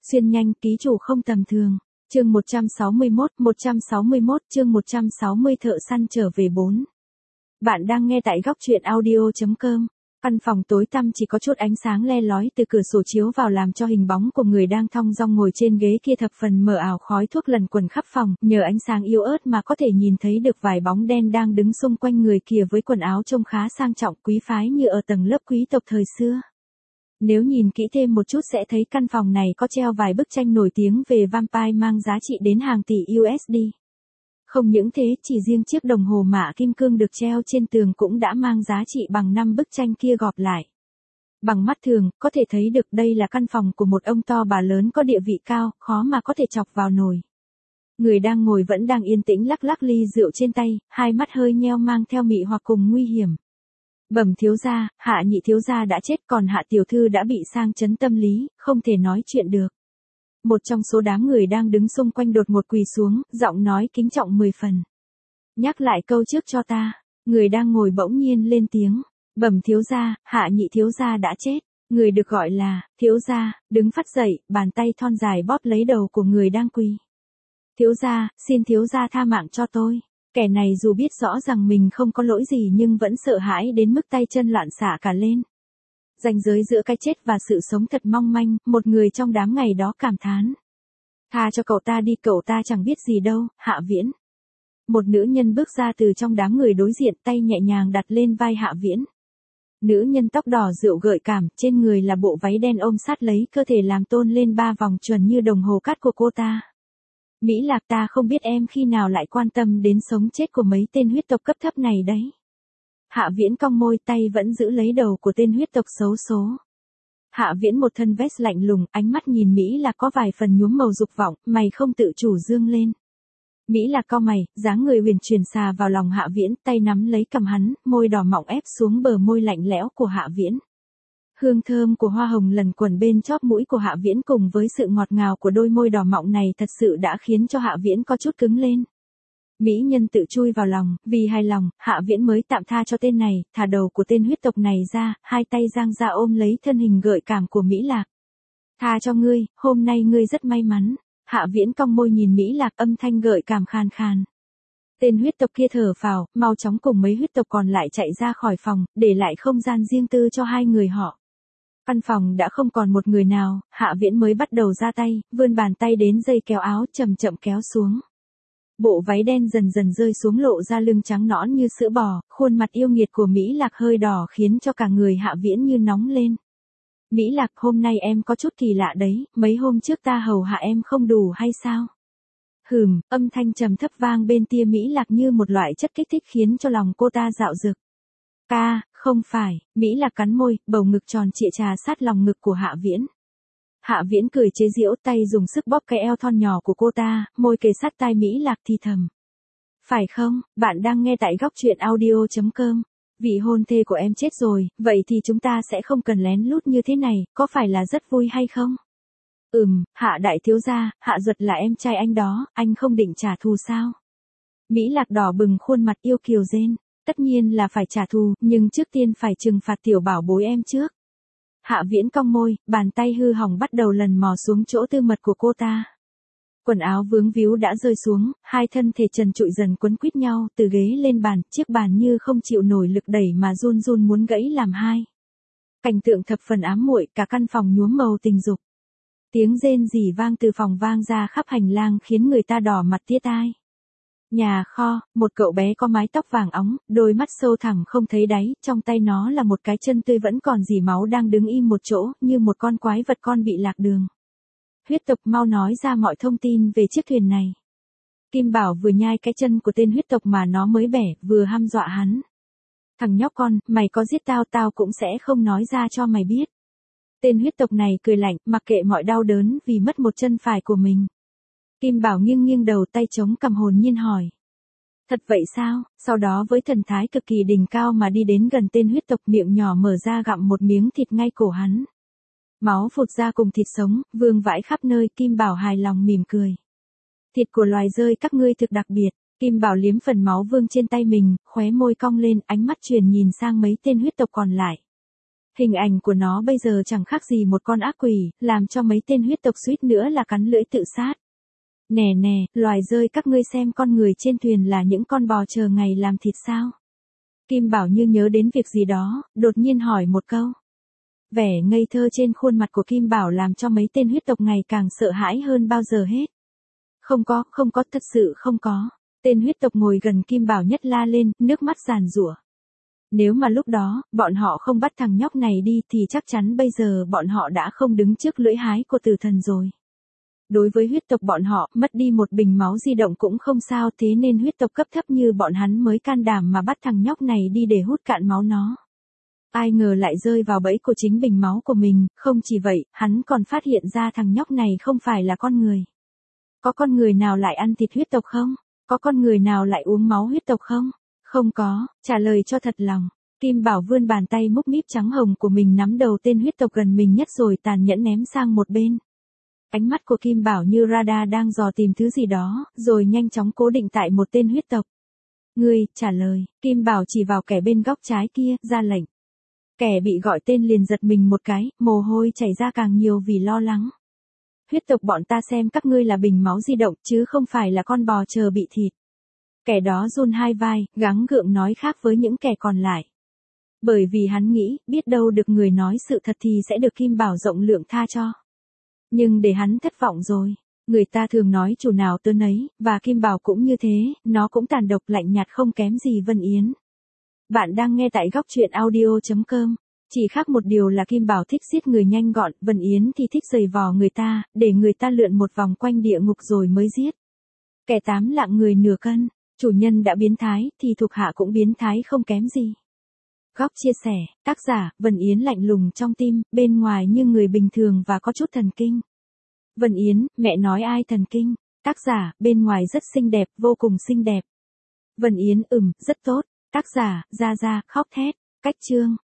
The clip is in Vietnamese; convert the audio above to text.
Xuyên nhanh, ký chủ không tầm thường. Chương 161 chương 160 thợ săn trở về 4. Bạn đang nghe tại góc truyện audio.com. Căn phòng tối tăm chỉ có chút ánh sáng le lói từ cửa sổ chiếu vào làm cho hình bóng của người đang thong dong ngồi trên ghế kia thập phần mờ ảo, khói thuốc lần quẩn khắp phòng, nhờ ánh sáng yếu ớt mà có thể nhìn thấy được vài bóng đen đang đứng xung quanh người kia với quần áo trông khá sang trọng quý phái như ở tầng lớp quý tộc thời xưa. Nếu nhìn kỹ thêm một chút sẽ thấy căn phòng này có treo vài bức tranh nổi tiếng về vampire mang giá trị đến hàng tỷ USD. Không những thế, chỉ riêng chiếc đồng hồ mạ kim cương được treo trên tường cũng đã mang giá trị bằng 5 bức tranh kia gộp lại. Bằng mắt thường, có thể thấy được đây là căn phòng của một ông to bà lớn có địa vị cao, khó mà có thể chọc vào nổi. Người đang ngồi vẫn đang yên tĩnh lắc lắc ly rượu trên tay, hai mắt hơi nheo mang theo mị hoặc cùng nguy hiểm. Bẩm thiếu gia, Hạ nhị thiếu gia đã chết, còn Hạ tiểu thư đã bị sang chấn tâm lý, không thể nói chuyện được. Một trong số đám người đang đứng xung quanh đột ngột quỳ xuống, giọng nói kính trọng 10 phần. Nhắc lại câu trước cho ta. Người đang ngồi bỗng nhiên lên tiếng. Bẩm thiếu gia, Hạ nhị thiếu gia đã chết. Người được gọi là thiếu gia đứng phắt dậy, bàn tay thon dài bóp lấy đầu của người đang quỳ. Thiếu gia, xin thiếu gia tha mạng cho tôi. Kẻ này dù biết rõ rằng mình không có lỗi gì nhưng vẫn sợ hãi đến mức tay chân loạn xạ cả lên. Ranh giới giữa cái chết và sự sống thật mong manh, một người trong đám ngày đó cảm thán. Tha cho cậu ta đi, cậu ta chẳng biết gì đâu, Hạ Viễn. Một nữ nhân bước ra từ trong đám người đối diện, tay nhẹ nhàng đặt lên vai Hạ Viễn. Nữ nhân tóc đỏ rượu gợi cảm, trên người là bộ váy đen ôm sát lấy cơ thể làm tôn lên 3 vòng chuẩn như đồng hồ cát của cô ta. Mỹ Lạc, ta không biết em khi nào lại quan tâm đến sống chết của mấy tên huyết tộc cấp thấp này đấy. Hạ Viễn cong môi, tay vẫn giữ lấy đầu của tên huyết tộc xấu số. Hạ Viễn một thân vest lạnh lùng, ánh mắt nhìn Mỹ Lạc có vài phần nhuốm màu dục vọng, mày không tự chủ dương lên. Mỹ Lạc cau mày, dáng người huyền chuyển xà vào lòng Hạ Viễn, tay nắm lấy cằm hắn, môi đỏ mọng ép xuống bờ môi lạnh lẽo của Hạ Viễn. Hương thơm của hoa hồng lần quẩn bên chóp mũi của Hạ Viễn cùng với sự ngọt ngào của đôi môi đỏ mọng này thật sự đã khiến cho Hạ Viễn có chút cứng lên. Mỹ nhân tự chui vào lòng, vì hài lòng, Hạ Viễn mới tạm tha cho tên này, thả đầu của tên huyết tộc này ra, hai tay giang ra ôm lấy thân hình gợi cảm của Mỹ Lạc. Tha cho ngươi, hôm nay ngươi rất may mắn. Hạ Viễn cong môi nhìn Mỹ Lạc, âm thanh gợi cảm khàn khàn. Tên huyết tộc kia thở phào, mau chóng cùng mấy huyết tộc còn lại chạy ra khỏi phòng, để lại không gian riêng tư cho hai người họ. Căn phòng đã không còn một người nào, Hạ Viễn mới bắt đầu ra tay, vươn bàn tay đến dây kéo áo chậm chậm kéo xuống. Bộ váy đen dần dần rơi xuống lộ ra lưng trắng nõn như sữa bò, khuôn mặt yêu nghiệt của Mỹ Lạc hơi đỏ khiến cho cả người Hạ Viễn như nóng lên. Mỹ Lạc, hôm nay em có chút kỳ lạ đấy, mấy hôm trước ta hầu hạ em không đủ hay sao? Âm thanh trầm thấp vang bên tai Mỹ Lạc như một loại chất kích thích khiến cho lòng cô ta dạo dực. Ca, không phải, Mỹ Lạc cắn môi, bầu ngực tròn trịa trà sát lòng ngực của Hạ Viễn. Hạ Viễn cười chế giễu, tay dùng sức bóp cái eo thon nhỏ của cô ta, môi kề sát tai Mỹ Lạc thì thầm. Phải không, bạn đang nghe tại góc truyện audio.com. Vị hôn thê của em chết rồi, vậy thì chúng ta sẽ không cần lén lút như thế này, có phải là rất vui hay không? Hạ đại thiếu gia, Hạ Duật là em trai anh đó, anh không định trả thù sao? Mỹ Lạc đỏ bừng khuôn mặt yêu kiều rên. Tất nhiên là phải trả thù, nhưng trước tiên phải trừng phạt tiểu bảo bối em trước. Hạ Viễn cong môi, bàn tay hư hỏng bắt đầu lần mò xuống chỗ tư mật của cô ta. Quần áo vướng víu đã rơi xuống, hai thân thể trần trụi dần quấn quýt nhau, từ ghế lên bàn, chiếc bàn như không chịu nổi lực đẩy mà run run muốn gãy làm hai. Cảnh tượng thập phần ám muội, cả căn phòng nhuốm màu tình dục. Tiếng rên rỉ vang từ phòng vang ra khắp hành lang khiến người ta đỏ mặt tía tai. Nhà kho, một cậu bé có mái tóc vàng óng, đôi mắt sâu thẳm không thấy đáy, trong tay nó là một cái chân tươi vẫn còn rỉ máu đang đứng im một chỗ, như một con quái vật con bị lạc đường. Huyết tộc, mau nói ra mọi thông tin về chiếc thuyền này. Kim Bảo vừa nhai cái chân của tên huyết tộc mà nó mới bẻ, vừa hăm dọa hắn. Thằng nhóc con, mày có giết tao tao cũng sẽ không nói ra cho mày biết. Tên huyết tộc này cười lạnh, mặc kệ mọi đau đớn vì mất một chân phải của mình. Kim Bảo nghiêng nghiêng đầu, tay chống cằm hồn nhiên hỏi. Thật vậy sao? Sau đó với thần thái cực kỳ đỉnh cao mà đi đến gần tên huyết tộc, miệng nhỏ mở ra gặm một miếng thịt ngay cổ hắn. Máu phụt ra cùng thịt sống, vương vãi khắp nơi, Kim Bảo hài lòng mỉm cười. Thịt của loài rơi các ngươi thực đặc biệt. Kim Bảo liếm phần máu vương trên tay mình, khóe môi cong lên, ánh mắt truyền nhìn sang mấy tên huyết tộc còn lại. Hình ảnh của nó bây giờ chẳng khác gì một con ác quỷ, làm cho mấy tên huyết tộc suýt nữa là cắn lưỡi tự sát. Nè nè, loài rơi các ngươi xem con người trên thuyền là những con bò chờ ngày làm thịt sao? Kim Bảo như nhớ đến việc gì đó, đột nhiên hỏi một câu. Vẻ ngây thơ trên khuôn mặt của Kim Bảo làm cho mấy tên huyết tộc ngày càng sợ hãi hơn bao giờ hết. Không có, thật sự không có. Tên huyết tộc ngồi gần Kim Bảo nhất la lên, nước mắt giàn giụa. Nếu mà lúc đó, bọn họ không bắt thằng nhóc này đi thì chắc chắn bây giờ bọn họ đã không đứng trước lưỡi hái của tử thần rồi. Đối với huyết tộc bọn họ, mất đi một bình máu di động cũng không sao, thế nên huyết tộc cấp thấp như bọn hắn mới can đảm mà bắt thằng nhóc này đi để hút cạn máu nó. Ai ngờ lại rơi vào bẫy của chính bình máu của mình, không chỉ vậy, hắn còn phát hiện ra thằng nhóc này không phải là con người. Có con người nào lại ăn thịt huyết tộc không? Có con người nào lại uống máu huyết tộc không? Không có, trả lời cho thật lòng. Kim Bảo vươn bàn tay múc míp trắng hồng của mình nắm đầu tên huyết tộc gần mình nhất rồi tàn nhẫn ném sang một bên. Ánh mắt của Kim Bảo như radar đang dò tìm thứ gì đó, rồi nhanh chóng cố định tại một tên huyết tộc. Ngươi, trả lời, Kim Bảo chỉ vào kẻ bên góc trái kia, ra lệnh. Kẻ bị gọi tên liền giật mình một cái, mồ hôi chảy ra càng nhiều vì lo lắng. Huyết tộc bọn ta xem các ngươi là bình máu di động chứ không phải là con bò chờ bị thịt. Kẻ đó run hai vai, gắng gượng nói khác với những kẻ còn lại. Bởi vì hắn nghĩ, biết đâu được người nói sự thật thì sẽ được Kim Bảo rộng lượng tha cho. Nhưng để hắn thất vọng rồi. Người ta thường nói chủ nào tớ nấy, và Kim Bảo cũng như thế, nó cũng tàn độc lạnh nhạt không kém gì Vân Yến. Bạn đang nghe tại góc truyện audio.com. Chỉ khác một điều là Kim Bảo thích giết người nhanh gọn, Vân Yến thì thích giày vò người ta, để người ta lượn một vòng quanh địa ngục rồi mới giết. Kẻ tám lạng người nửa cân, chủ nhân đã biến thái, thì thuộc hạ cũng biến thái không kém gì. Góc chia sẻ, tác giả, Vân Yến lạnh lùng trong tim, bên ngoài như người bình thường và có chút thần kinh. Vân Yến, mẹ nói ai thần kinh? Tác giả, bên ngoài rất xinh đẹp, vô cùng xinh đẹp. Vân Yến, rất tốt. Tác giả, Ra khóc thét. Cách chương.